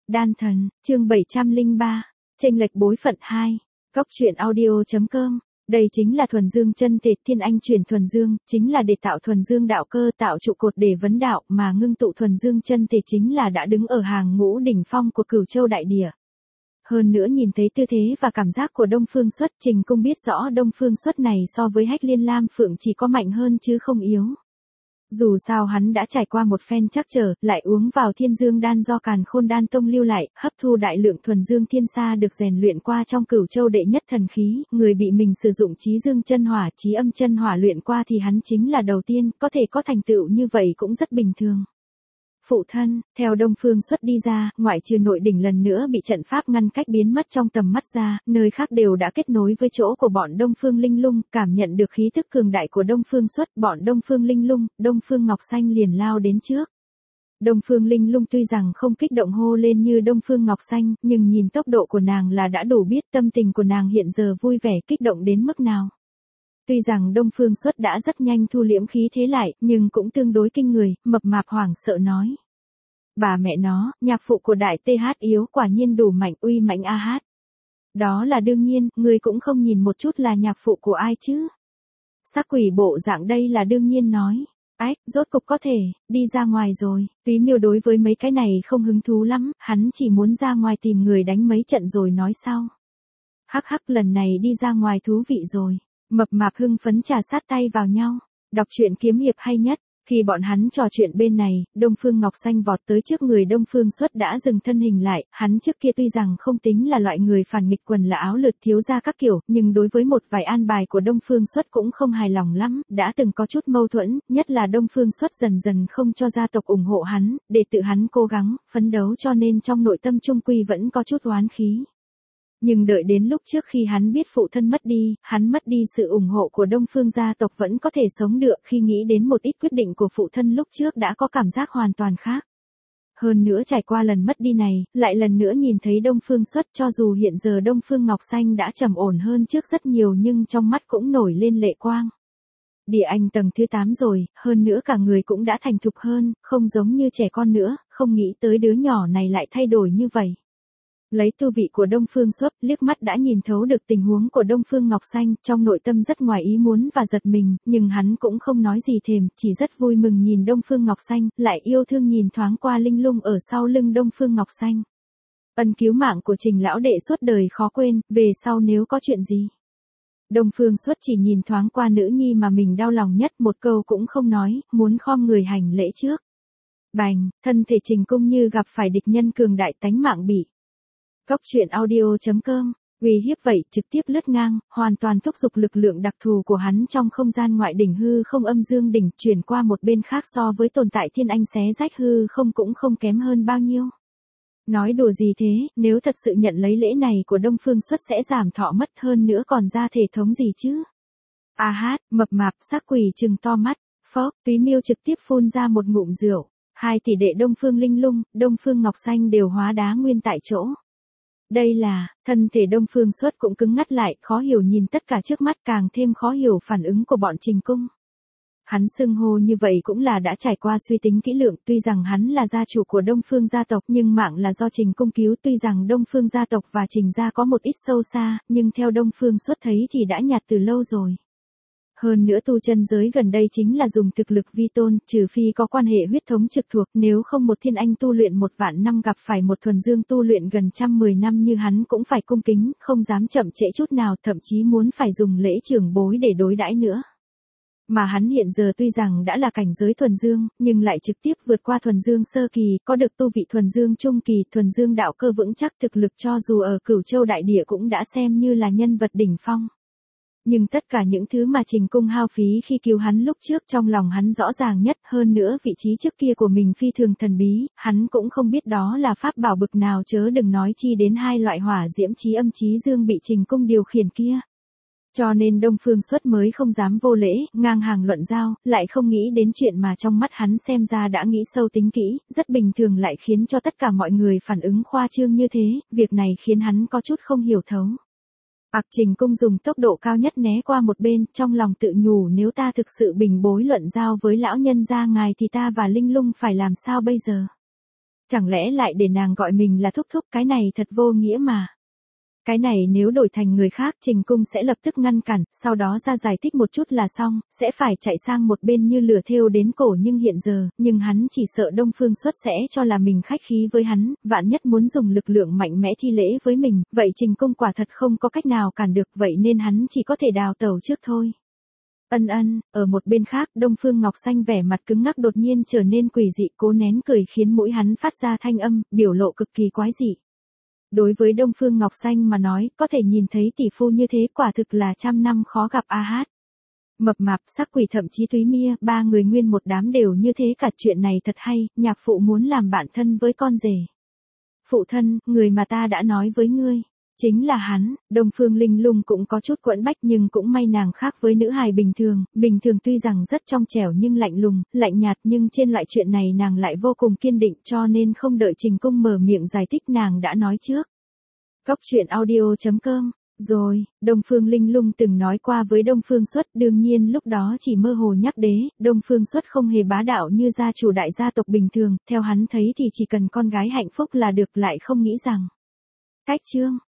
Đan thần, chương 703, chênh lệch bối phận 2. Góc truyện audio.com. Đây chính là thuần dương chân thể, thiên anh truyền thuần dương, chính là để tạo thuần dương đạo cơ, tạo trụ cột để vấn đạo, mà ngưng tụ thuần dương chân thể chính là đã đứng ở hàng ngũ đỉnh phong của Cửu Châu đại địa. Hơn nữa nhìn thấy tư thế và cảm giác của Đông Phương Xuất, Trình Cung biết rõ Đông Phương Xuất này so với Hách Liên Lam Phượng chỉ có mạnh hơn chứ không yếu. Dù sao hắn đã trải qua một phen trắc trở, lại uống vào Thiên Dương đan do Càn Khôn đan tông lưu lại, hấp thu đại lượng thuần dương thiên sa được rèn luyện qua trong Cửu Châu đệ nhất thần khí, người bị mình sử dụng chí dương chân hỏa, chí âm chân hỏa luyện qua thì hắn chính là đầu tiên, có thể có thành tựu như vậy cũng rất bình thường. Phụ thân, theo Đông Phương Xuất đi ra, ngoại trừ nội đỉnh lần nữa bị trận pháp ngăn cách biến mất trong tầm mắt ra, nơi khác đều đã kết nối với chỗ của bọn Đông Phương Linh Lung, cảm nhận được khí tức cường đại của Đông Phương Xuất, bọn Đông Phương Linh Lung, Đông Phương Ngọc Xanh liền lao đến trước. Đông Phương Linh Lung tuy rằng không kích động hô lên như Đông Phương Ngọc Xanh, nhưng nhìn tốc độ của nàng là đã đủ biết tâm tình của nàng hiện giờ vui vẻ kích động đến mức nào. Tuy rằng Đông Phương Xuất đã rất nhanh thu liễm khí thế lại, nhưng cũng tương đối kinh người, mập mạp hoảng sợ nói. Bà mẹ nó, nhạc phụ của đại TH yếu quả nhiên đủ mạnh, uy mãnh AH. Đó là đương nhiên, người cũng không nhìn một chút là nhạc phụ của ai chứ. Sắc quỷ bộ dạng đây là đương nhiên nói. Ách, rốt cục có thể, đi ra ngoài rồi. Túy Miêu đối với mấy cái này không hứng thú lắm, hắn chỉ muốn ra ngoài tìm người đánh mấy trận rồi nói sau. Hắc hắc, lần này đi ra ngoài thú vị rồi. Mập mạp hưng phấn trà sát tay vào nhau. Đọc truyện kiếm hiệp hay nhất. Khi bọn hắn trò chuyện bên này, Đông Phương Ngọc Xanh vọt tới trước người Đông Phương Xuất đã dừng thân hình lại, hắn trước kia tuy rằng không tính là loại người phản nghịch quần là áo lượt thiếu gia các kiểu, nhưng đối với một vài an bài của Đông Phương Xuất cũng không hài lòng lắm, đã từng có chút mâu thuẫn, nhất là Đông Phương Xuất dần dần không cho gia tộc ủng hộ hắn, để tự hắn cố gắng, phấn đấu cho nên trong nội tâm trung quy vẫn có chút oán khí. Nhưng đợi đến lúc trước khi hắn biết phụ thân mất đi, hắn mất đi sự ủng hộ của Đông Phương gia tộc vẫn có thể sống được khi nghĩ đến một ít quyết định của phụ thân lúc trước đã có cảm giác hoàn toàn khác. Hơn nữa trải qua lần mất đi này, lại lần nữa nhìn thấy Đông Phương Xuất cho dù hiện giờ Đông Phương Ngọc Xanh đã trầm ổn hơn trước rất nhiều nhưng trong mắt cũng nổi lên lệ quang. Địa anh tầng thứ 8 rồi, hơn nữa cả người cũng đã thành thục hơn, không giống như trẻ con nữa, không nghĩ tới đứa nhỏ này lại thay đổi như vậy. Lấy tu vị của Đông Phương Xuất, liếc mắt đã nhìn thấu được tình huống của Đông Phương Ngọc Xanh, trong nội tâm rất ngoài ý muốn và giật mình, nhưng hắn cũng không nói gì thèm, chỉ rất vui mừng nhìn Đông Phương Ngọc Xanh, lại yêu thương nhìn thoáng qua Linh Lung ở sau lưng Đông Phương Ngọc Xanh. Ân cứu mạng của Trình lão đệ suốt đời khó quên, về sau nếu có chuyện gì. Đông Phương Xuất chỉ nhìn thoáng qua nữ nhi mà mình đau lòng nhất, một câu cũng không nói, muốn khom người hành lễ trước. Bành, thân thể Trình Cung như gặp phải địch nhân cường đại tánh mạng bị. Góc truyện audio.com, uy hiếp vậy, trực tiếp lướt ngang, hoàn toàn thúc giục lực lượng đặc thù của hắn trong không gian ngoại đỉnh hư không âm dương đỉnh, chuyển qua một bên khác so với tồn tại thiên anh xé rách hư không cũng không kém hơn bao nhiêu. Nói đùa gì thế, nếu thật sự nhận lấy lễ này của Đông Phương Xuất sẽ giảm thọ mất hơn nữa còn ra thể thống gì chứ. Mập mạp, sắc quỷ trừng to mắt, phốc, Túy Miêu trực tiếp phun ra một ngụm rượu, hai tỷ đệ Đông Phương Linh Lung, Đông Phương Ngọc Xanh đều hóa đá nguyên tại chỗ. Đây là, thân thể Đông Phương Xuất cũng cứng ngắt lại, khó hiểu nhìn tất cả trước mắt càng thêm khó hiểu phản ứng của bọn Trình Cung. Hắn xưng hô như vậy cũng là đã trải qua suy tính kỹ lưỡng, tuy rằng hắn là gia chủ của Đông Phương gia tộc nhưng mạng là do Trình Cung cứu, tuy rằng Đông Phương gia tộc và Trình gia có một ít sâu xa, nhưng theo Đông Phương Xuất thấy thì đã nhạt từ lâu rồi. Hơn nữa tu chân giới gần đây chính là dùng thực lực vi tôn, trừ phi có quan hệ huyết thống trực thuộc, nếu không một thiên anh tu luyện 1 vạn năm gặp phải một thuần dương tu luyện gần 110 năm như hắn cũng phải cung kính, không dám chậm trễ chút nào, thậm chí muốn phải dùng lễ trưởng bối để đối đãi nữa. Mà hắn hiện giờ tuy rằng đã là cảnh giới thuần dương, nhưng lại trực tiếp vượt qua thuần dương sơ kỳ, có được tu vị thuần dương trung kỳ, thuần dương đạo cơ vững chắc, thực lực cho dù ở Cửu Châu đại địa cũng đã xem như là nhân vật đỉnh phong. Nhưng tất cả những thứ mà Trình Cung hao phí khi cứu hắn lúc trước trong lòng hắn rõ ràng nhất, hơn nữa vị trí trước kia của mình phi thường thần bí, hắn cũng không biết đó là pháp bảo bực nào chớ đừng nói chi đến hai loại hỏa diễm chí âm chí dương bị Trình Cung điều khiển kia. Cho nên Đông Phương Xuất mới không dám vô lễ, ngang hàng luận giao, lại không nghĩ đến chuyện mà trong mắt hắn xem ra đã nghĩ sâu tính kỹ, rất bình thường lại khiến cho tất cả mọi người phản ứng khoa trương như thế, việc này khiến hắn có chút không hiểu thấu. Trình Cung dùng tốc độ cao nhất né qua một bên, trong lòng tự nhủ nếu ta thực sự bình bối luận giao với lão nhân gia ngài thì ta và Linh Lung phải làm sao bây giờ. Chẳng lẽ lại để nàng gọi mình là thúc thúc, cái này thật vô nghĩa mà. Cái này nếu đổi thành người khác Trình Cung sẽ lập tức ngăn cản, sau đó ra giải thích một chút là xong, sẽ phải chạy sang một bên như lửa thêu đến cổ nhưng hiện giờ, nhưng hắn chỉ sợ Đông Phương Xuất sẽ cho là mình khách khí với hắn, vạn nhất muốn dùng lực lượng mạnh mẽ thi lễ với mình, vậy Trình Cung quả thật không có cách nào cản được, vậy nên hắn chỉ có thể đào tẩu trước thôi. Ở một bên khác Đông Phương Ngọc Xanh vẻ mặt cứng ngắc đột nhiên trở nên quỷ dị, cố nén cười khiến mũi hắn phát ra thanh âm, biểu lộ cực kỳ quái dị. Đối với Đông Phương Ngọc Xanh mà nói, có thể nhìn thấy tỷ phu như thế quả thực là trăm năm khó gặp a hát. Mập mạp, sắc quỷ thậm chí Túy Mia, ba người nguyên một đám đều như thế cả, chuyện này thật hay, nhạc phụ muốn làm bạn thân với con rể. Phụ thân, người mà ta đã nói với ngươi, chính là hắn. Đông Phương Linh Lung cũng có chút quẫn bách nhưng cũng may nàng khác với nữ hài bình thường tuy rằng rất trong trẻo nhưng lạnh lùng, lạnh nhạt, nhưng trên loại chuyện này nàng lại vô cùng kiên định, cho nên không đợi Trình Cung mở miệng giải thích nàng đã nói trước. Góc truyện audio.com. Rồi, Đông Phương Linh Lung từng nói qua với Đông Phương Xuất, đương nhiên lúc đó chỉ mơ hồ nhắc đến, Đông Phương Xuất không hề bá đạo như gia chủ đại gia tộc bình thường, theo hắn thấy thì chỉ cần con gái hạnh phúc là được, lại không nghĩ rằng. Cách chương